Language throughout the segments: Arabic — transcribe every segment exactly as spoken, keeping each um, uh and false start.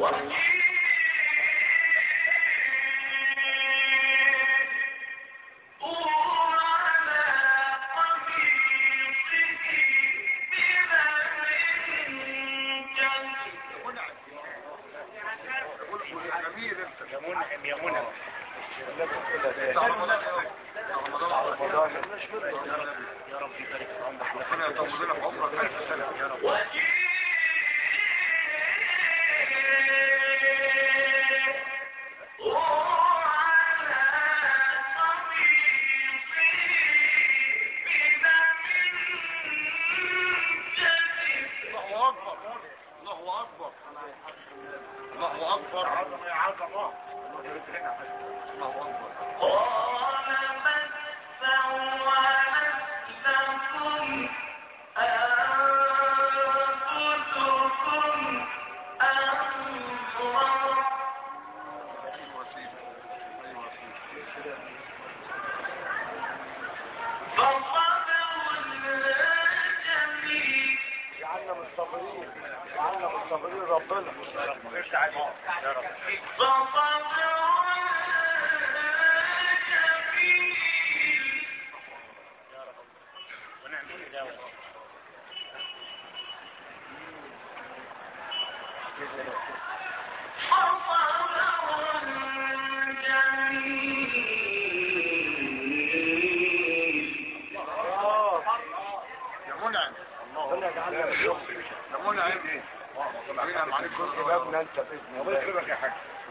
يا منعم يا منعم يا رب يبارك في عمرك ربنا يطول لنا في عمرك ألف سنة يا رب. الله أكبر الله أكبر الله أكبر عظمة يا عظمة الله أكبر. قال من سولت لكم أنفسكم أمرا فصبر جميل. جعلنا مستغفرين جعلنا مستغفرين ربنا يا رب ارجع عليك يا رب. فصبر جميل. يا رب ونعمل دعوة. فصبر جميل. يا منعم الله يجعلنا يا منعم منعم عليك كل بابنا انت باذن الله يكرمك يا حاج.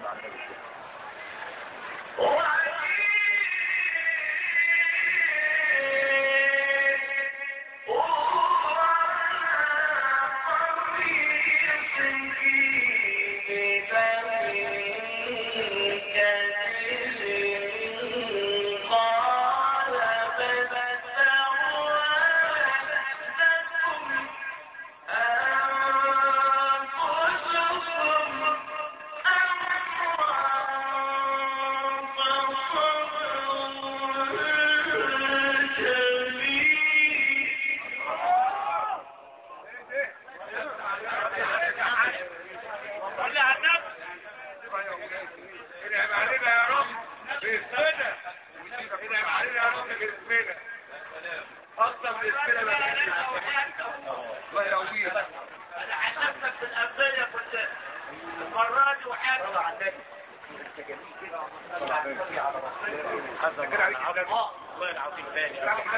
الله يقويك. انا حسبتك في الأنبياء كنت المرة دي وحاجة على النبي. الله العظيم بالي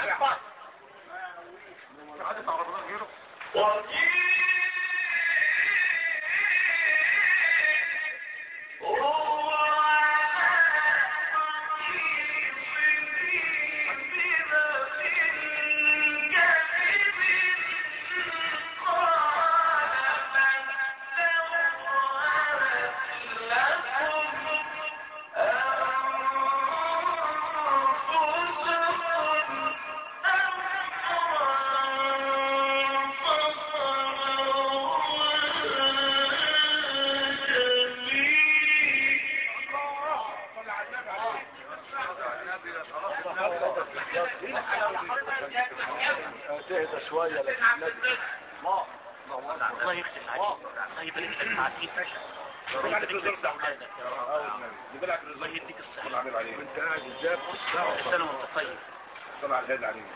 تهدى شوية لكن الله الله يختم عليك الله يبارك لك معاكين الله يبارك لك أولادك يا رب الله يديك الصحة وانت قاعد ازاي كل سنة وانت طيب طلع الهدى عليك.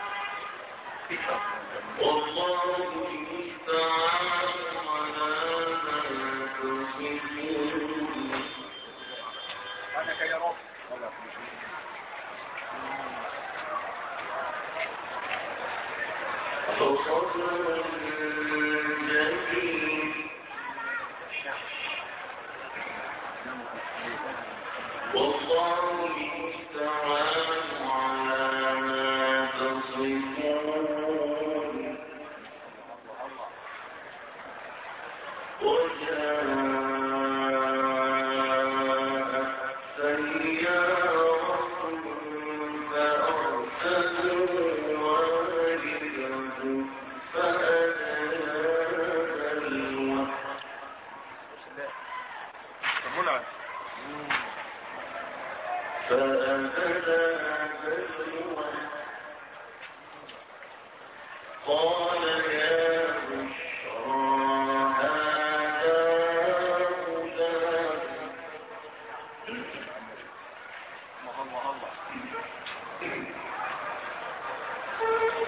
والله المستعان على ما تصفون. انا كي رب فصبر جميل. والله المستعان على ما تصفون. قال يا بشرى هذا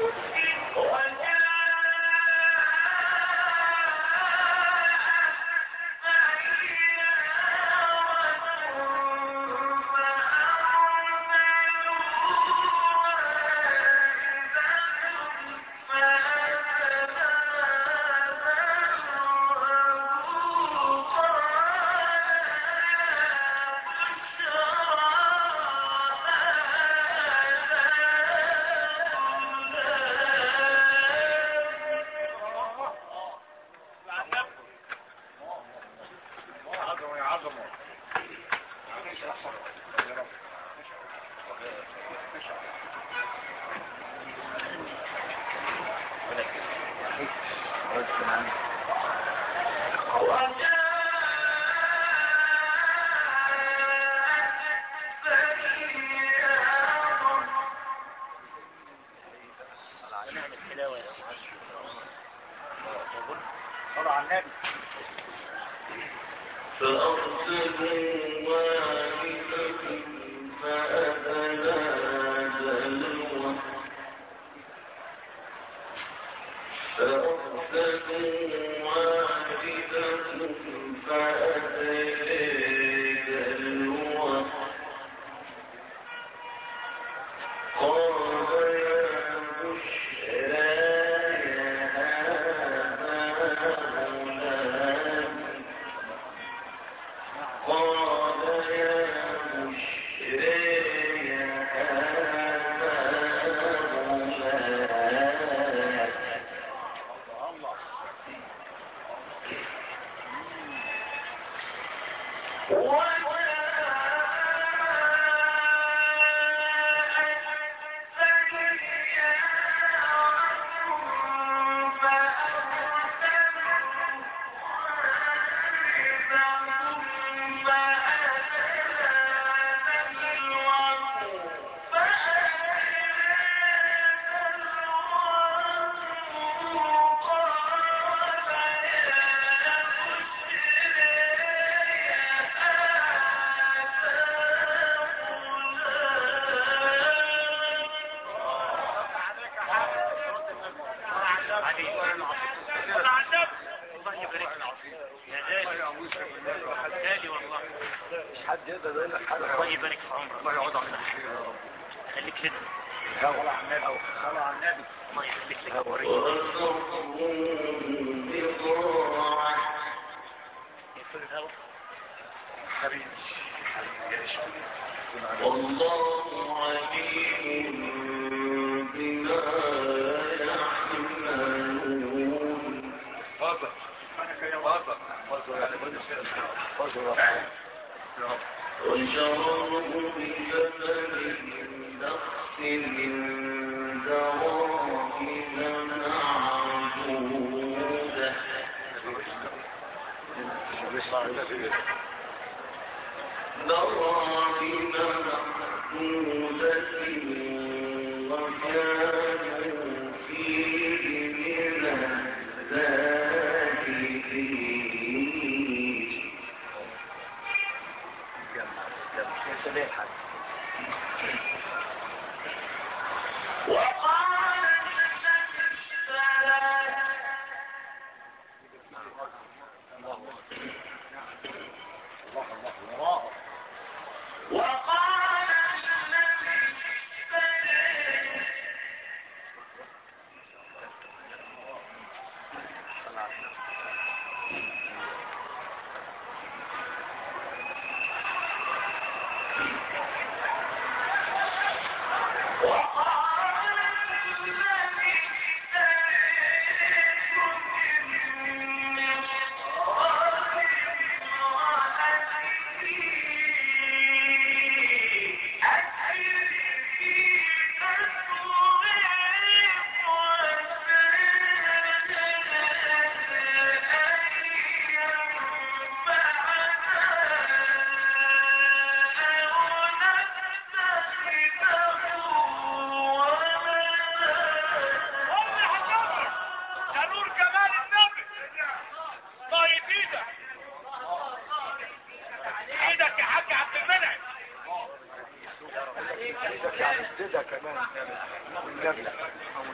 كمان والنبي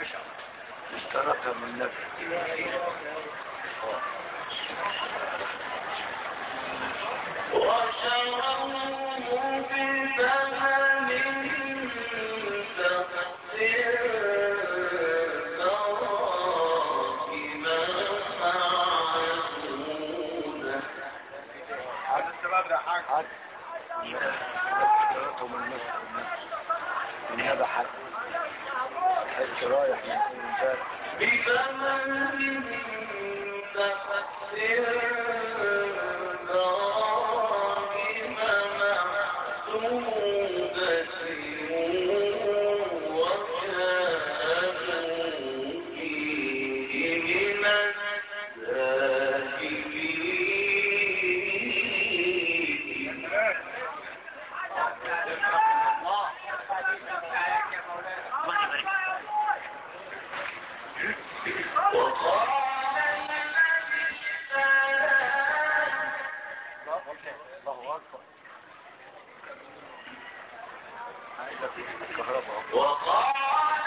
اشتركها من نفسه. وشروه بثمن تقدير دراهم معدودة. هذا السبب ده حاجة اشتركه من نفسه. النبي حد حس رايح من الباب بثمن تقدير دراهم معدودة وكانوا فيه من الزاهدين. وقال الذي الله أكبر. عايزة في الكهرباء. وقال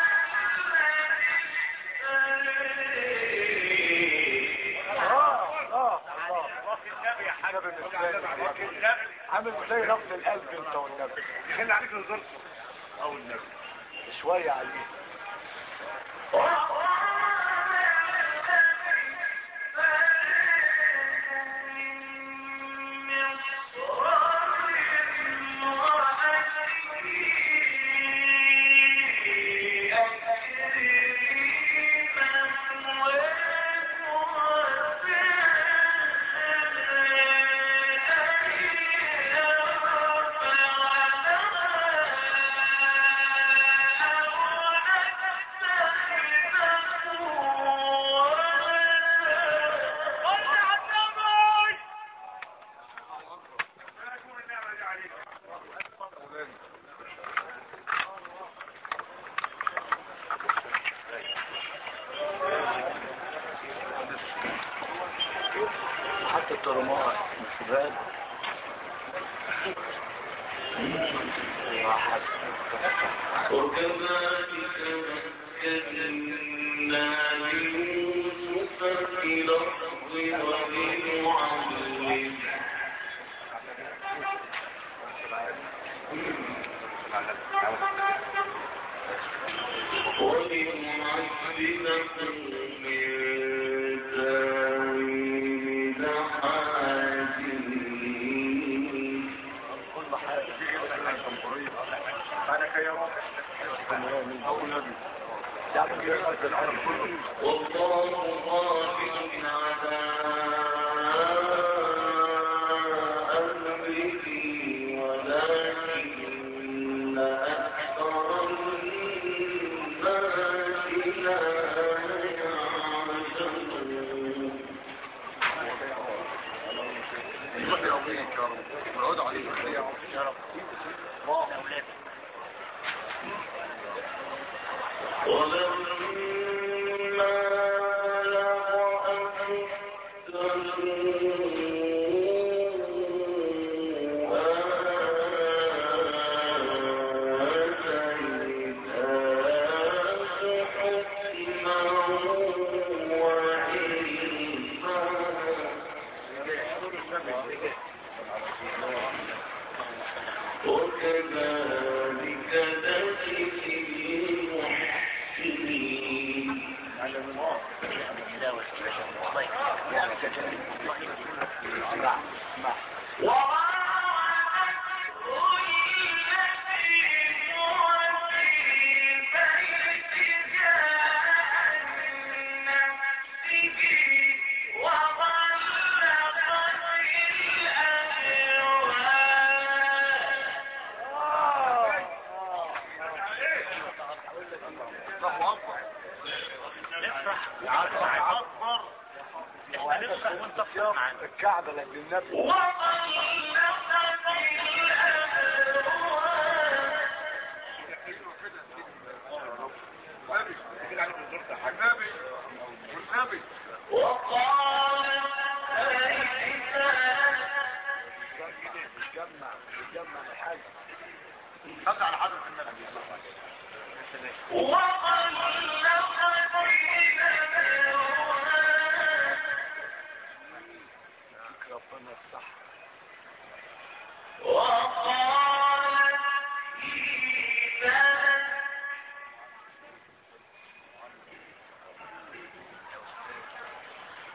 عامل زي نقص القلب انت والنبي. يخلي عليك نزرته او النبي شوية عليه. حتى الترماء مستباد وكذلك مكنا ليوسف في الأرض ولنعلمه ولنعلمه من تاويل الأحاديث. كل حاجة أنا كيرون والله غافل على أمره ولكن أكثر الناس لا يعلمون. يوميك يا رب والعود عليك يا رب. ولما رأوا وكذلك نجزي المحسنين. الكعبة لأجل النبي. والنبي وقال جمع جمع الحاج صلى على حضرة النبي. وقال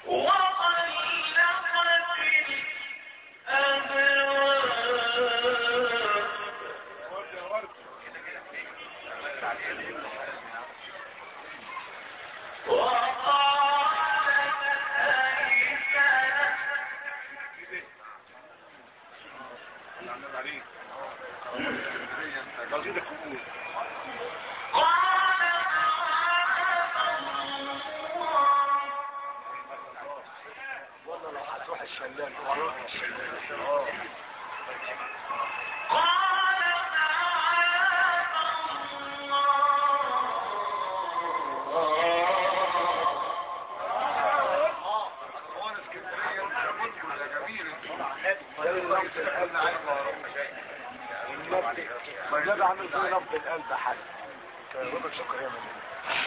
والنبي عامل زي نبض القلب حاجة ربك شكرا يا مدينة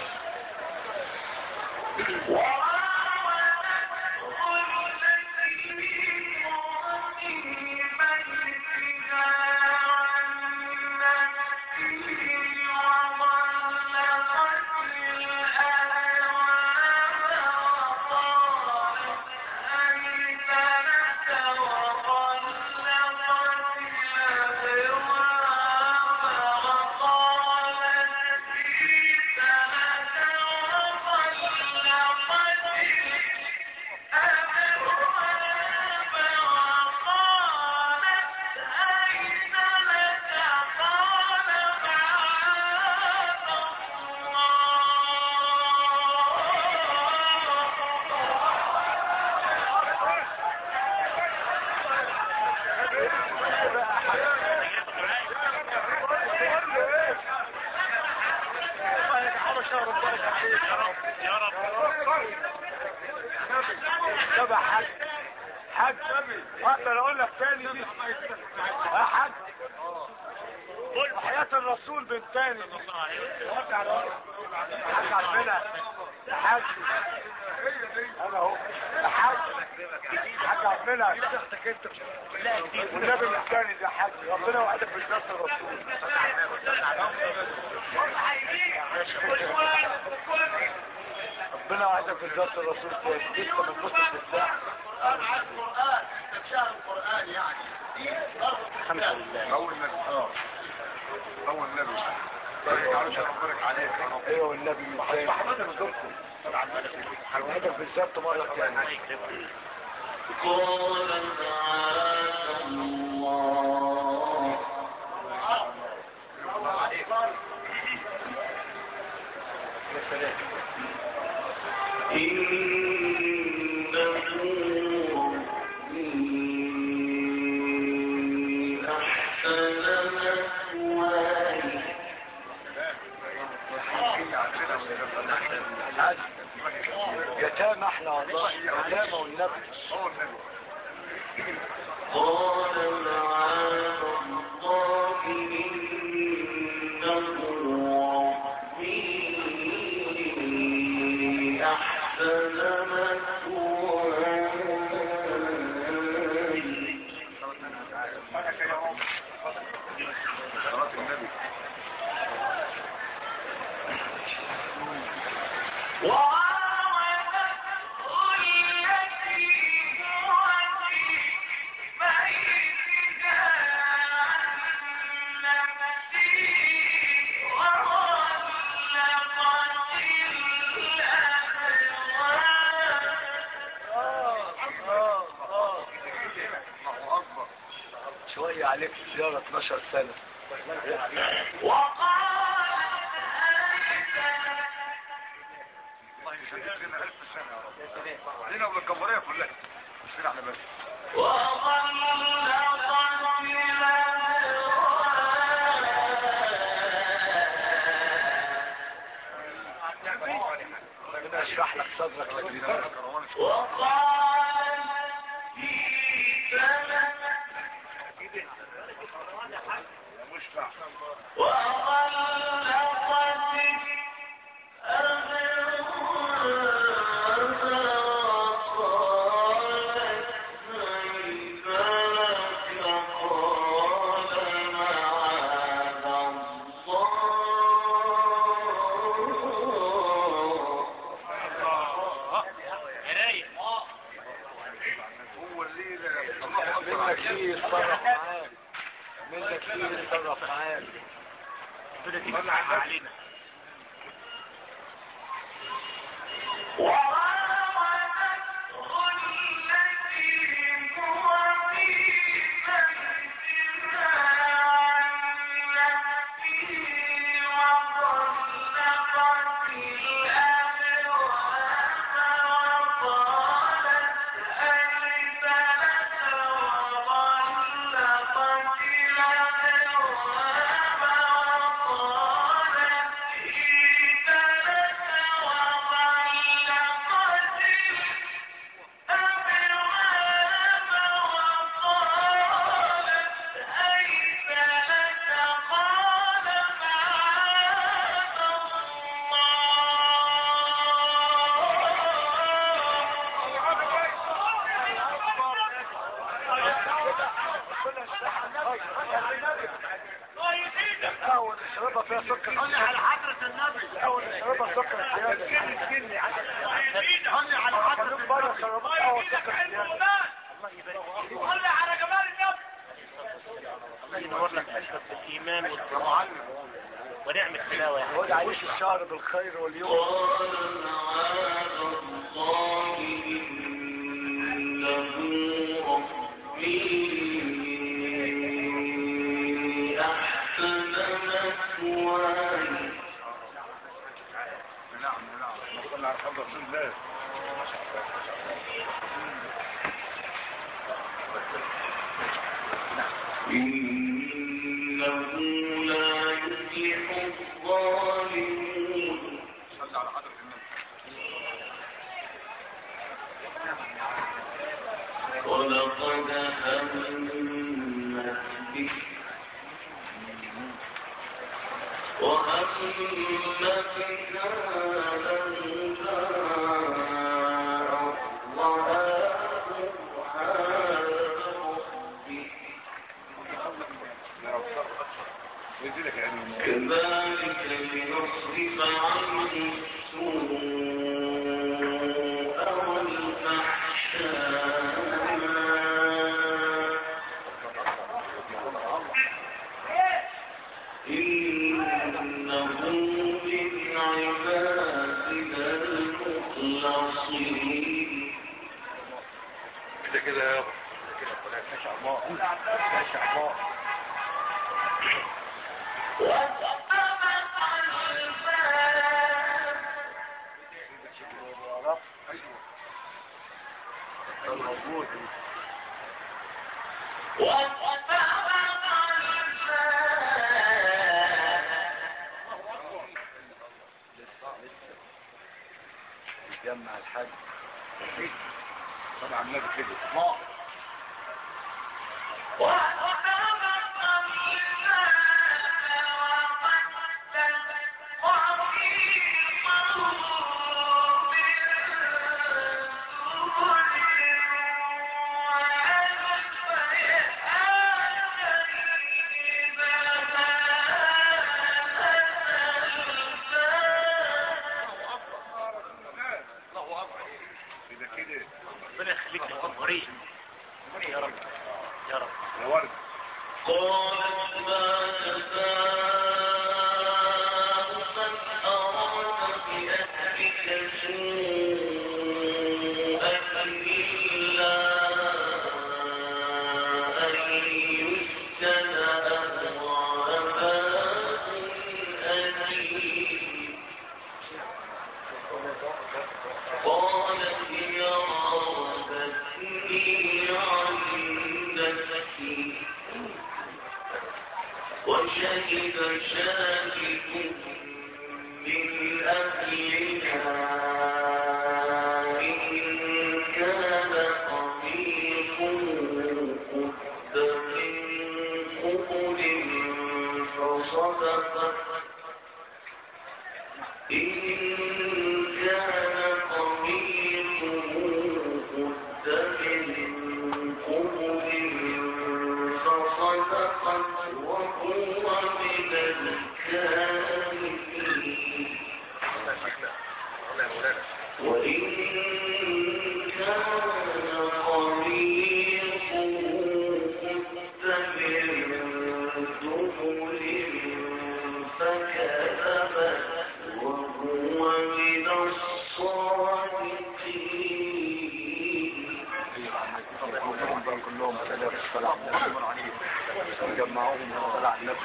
تبع حد حد اقدر اقول لك تاني دي يا حد حياة الرسول بالتاني حاج عمنا حاج انا اهو حاج حاج عمنا شفتك انت والنبي بالتاني ده حاج ربنا وعدك بالذات الرسول ربنا وعدك بالذات الرسول تاني لسه ما تبصش للساعة القرآن استبشار القرآن يعني الحمد لله اول نبي اه اول نبي بارك عليك ربك عليك يا رب. ايوه والنبي من تاني محمد بزركم وعدك بالذات مرة تاني قال تعالى الله يا سلام يتامى احنا والله يتامى والنبي هو النبي قال معاذ الله إنه ربي أحسن مثواي صلاة النبي شوية عليك زيارة اتناشر سنة الله يخليك لنا ألف سنة يا رب لنا والجمهورية كلها مش لنا احنا بس ربنا يشرح لك صدرك مشفع يتصرف معاك من ده كتير يتصرف معاك ربنا تجمعها علينا. اول الشرطة فيها سكر قل على حضرة النبي. اول الشرطة سكر زيادة قل على حضرة خلوك بره شربات اول سكر زيادة قل على جمال النبي. الله ينور لك قلبك بالايمان والطاعة ونعم التلاوة يا وجع عيش الشعر بالخير واليوم قال معاذ الله إنه ربي أحسن مثواي. نعم نعم نقول على حضرة الله. إنه لا يفلح الظالمون. صلى على حضرة النبي. ولقد همت به وهم بها لولا رآه برهان ربه ويزيدك يعني كذلك لنصرف عنه السوء والفحشاء إنه من عبادنا المخلصين. كده كده يا رب كده كده ما شاء الله ما شاء الله. موجود جمع الحج طبعا النبي كده كده كده ربنا يخليك للجمهورية يا رب يا رب يا ورد. قالت ما جزاء من أراد بأهلك سوءا إلا أن يسجن أو عذاب أليم. قالت هي راودتني عن نفسي وشهد شاهد من أهلها إن كان قميصه قد من قبل فصدقت إن كان قميصه قد من قبل فصدقت وهو من الكاذبين. وإن كان قميصه قد كلهم بدأوا الصلاة عليه وجمعوهم الصلاة على النبي.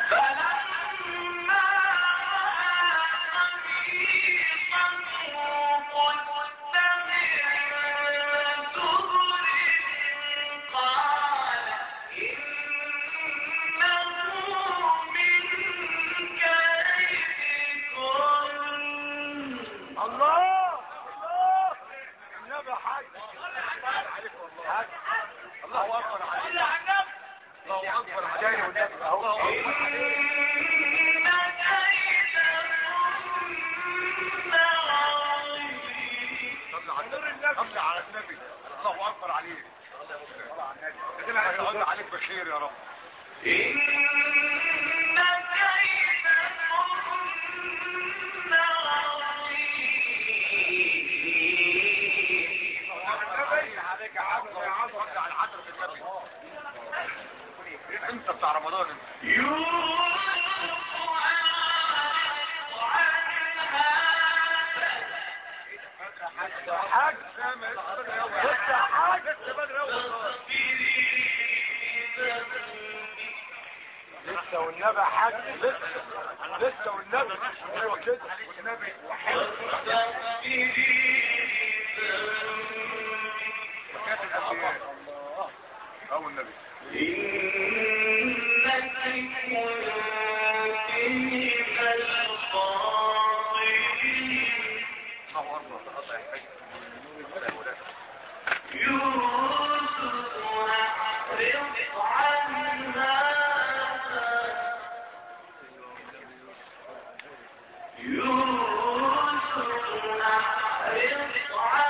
الله الله النبي حاج الله اكبر عليك الله اكبر عليك والنبي اهو صلي على النبي الله اكبر عليك الله على النبي عليك بخير يا رب. عليك يا عبد يا عبد على حضرة النبي انت بتاع رمضان انت حاج لسه حاج لسه بدري لسه والنبي حاج لسه لسه والنبي ايوه كده والنبي الله او النبي إنك كنت من الخاطئين يوسف أعرض عن هذا يوسف أعرض عن